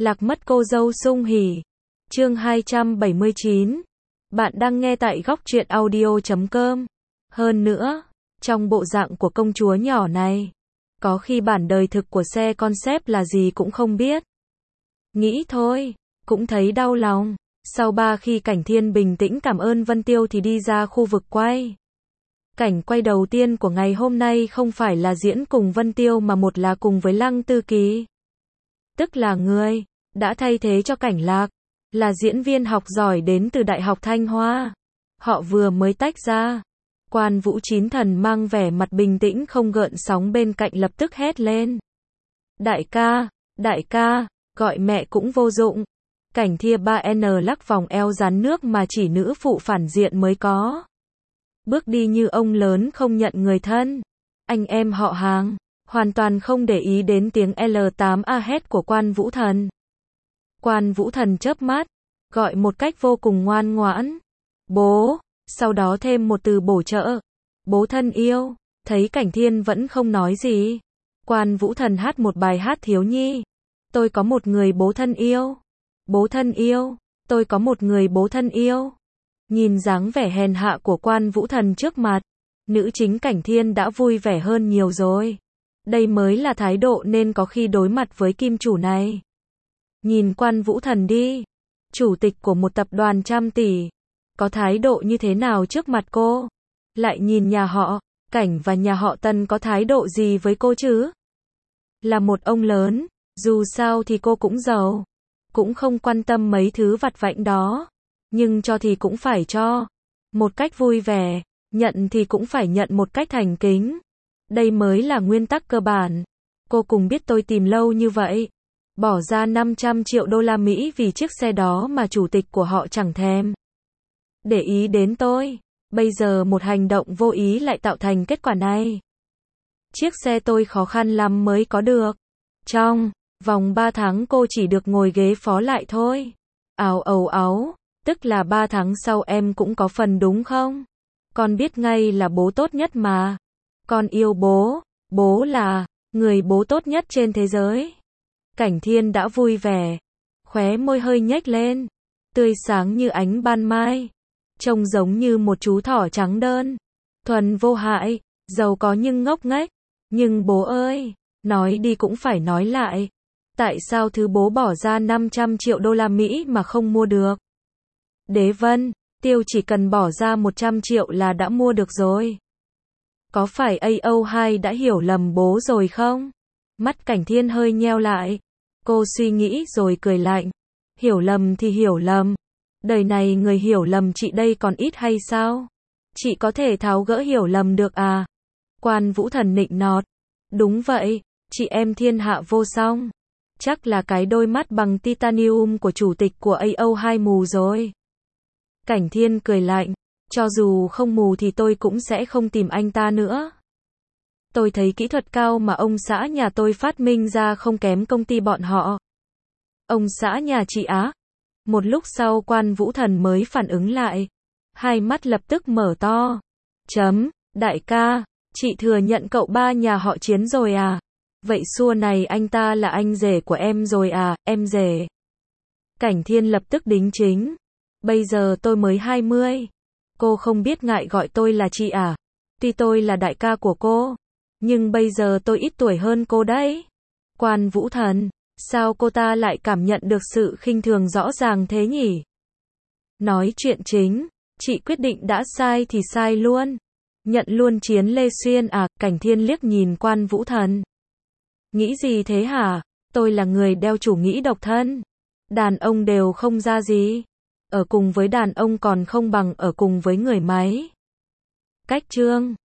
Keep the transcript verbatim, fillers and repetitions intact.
Lạc mất cô dâu sung hỉ. Chương hai trăm bảy mươi chín. Bạn đang nghe tại góc truyện audio chấm com. Hơn nữa, trong bộ dạng của công chúa nhỏ này, có khi bản đời thực của xe concept là gì cũng không biết. Nghĩ thôi, cũng thấy đau lòng. Sau ba khi Cảnh Thiên bình tĩnh cảm ơn Vân Tiêu thì đi ra khu vực quay. Cảnh quay đầu tiên của ngày hôm nay không phải là diễn cùng Vân Tiêu mà một là cùng với Lăng Tư Kỳ. Tức là người đã thay thế cho Cảnh Lạc, là diễn viên học giỏi đến từ Đại học Thanh Hoa. Họ vừa mới tách ra. Quan Vũ Chín Thần mang vẻ mặt bình tĩnh không gợn sóng bên cạnh lập tức hét lên. Đại ca, đại ca, gọi mẹ cũng vô dụng. Cảnh Thia ba N lắc vòng eo dán nước mà chỉ nữ phụ phản diện mới có. Bước đi như ông lớn không nhận người thân. Anh em họ hàng, hoàn toàn không để ý đến tiếng L tám A hét của Quan Vũ Thần. Quan Vũ Thần chớp mắt, gọi một cách vô cùng ngoan ngoãn. Bố, sau đó thêm một từ bổ trợ. Bố thân yêu, thấy Cảnh Thiên vẫn không nói gì. Quan Vũ Thần hát một bài hát thiếu nhi. Tôi có một người bố thân yêu. Bố thân yêu, tôi có một người bố thân yêu. Nhìn dáng vẻ hèn hạ của Quan Vũ Thần trước mặt, nữ chính Cảnh Thiên đã vui vẻ hơn nhiều rồi. Đây mới là thái độ nên có khi đối mặt với kim chủ này. Nhìn Quan Vũ Thần đi, chủ tịch của một tập đoàn trăm tỷ, có thái độ như thế nào trước mặt cô? Lại nhìn nhà họ Cảnh và nhà họ Tần có thái độ gì với cô chứ? Là một ông lớn, dù sao thì cô cũng giàu, cũng không quan tâm mấy thứ vặt vãnh đó, nhưng cho thì cũng phải cho, một cách vui vẻ, nhận thì cũng phải nhận một cách thành kính. Đây mới là nguyên tắc cơ bản. Cô cùng biết tôi tìm lâu như vậy, bỏ ra năm trăm triệu đô la Mỹ vì chiếc xe đó mà chủ tịch của họ chẳng thèm để ý đến tôi. Bây giờ một hành động vô ý lại tạo thành kết quả này. Chiếc xe tôi khó khăn lắm mới có được. Trong vòng ba tháng cô chỉ được ngồi ghế phó lại thôi. Áo ầu áo, tức là ba tháng sau em cũng có phần đúng không? Con biết ngay là bố tốt nhất mà. Con yêu bố, bố là người bố tốt nhất trên thế giới. Cảnh Thiên đã vui vẻ, khóe môi hơi nhếch lên, tươi sáng như ánh ban mai, trông giống như một chú thỏ trắng đơn, thuần vô hại, giàu có nhưng ngốc nghếch. Nhưng bố ơi, nói đi cũng phải nói lại, tại sao thứ bố bỏ ra năm trăm triệu đô la Mỹ mà không mua được? Đế Vân, Tiêu chỉ cần bỏ ra một trăm triệu là đã mua được rồi. Có phải A O hai đã hiểu lầm bố rồi không? Mắt Cảnh Thiên hơi nheo lại. Cô suy nghĩ rồi cười lạnh. Hiểu lầm thì hiểu lầm. Đời này người hiểu lầm chị đây còn ít hay sao? Chị có thể tháo gỡ hiểu lầm được à? Quan Vũ Thần nịnh nọt. Đúng vậy, chị em thiên hạ vô song. Chắc là cái đôi mắt bằng titanium của chủ tịch của A O hai mù rồi. Cảnh Thiên cười lạnh. Cho dù không mù thì tôi cũng sẽ không tìm anh ta nữa. Tôi thấy kỹ thuật cao mà ông xã nhà tôi phát minh ra không kém công ty bọn họ. Ông xã nhà chị á? Một lúc sau Quan Vũ Thần mới phản ứng lại. Hai mắt lập tức mở to. Chấm, đại ca, chị thừa nhận cậu ba nhà họ Chiến rồi à? Vậy xua này anh ta là anh rể của em rồi à, em rể? Cảnh Thiên lập tức đính chính. Bây giờ tôi mới hai mươi. Cô không biết ngại gọi tôi là chị à? Tuy tôi là đại ca của cô, nhưng bây giờ tôi ít tuổi hơn cô đấy. Quan Vũ Thần, sao cô ta lại cảm nhận được sự khinh thường rõ ràng thế nhỉ? Nói chuyện chính, chị quyết định đã sai thì sai luôn. Nhận luôn Chiến Lê Xuyên à? Cảnh Thiên liếc nhìn Quan Vũ Thần. Nghĩ gì thế hả? Tôi là người đeo chủ nghĩa độc thân. Đàn ông đều không ra gì. Ở cùng với đàn ông còn không bằng ở cùng với người máy. Cách chương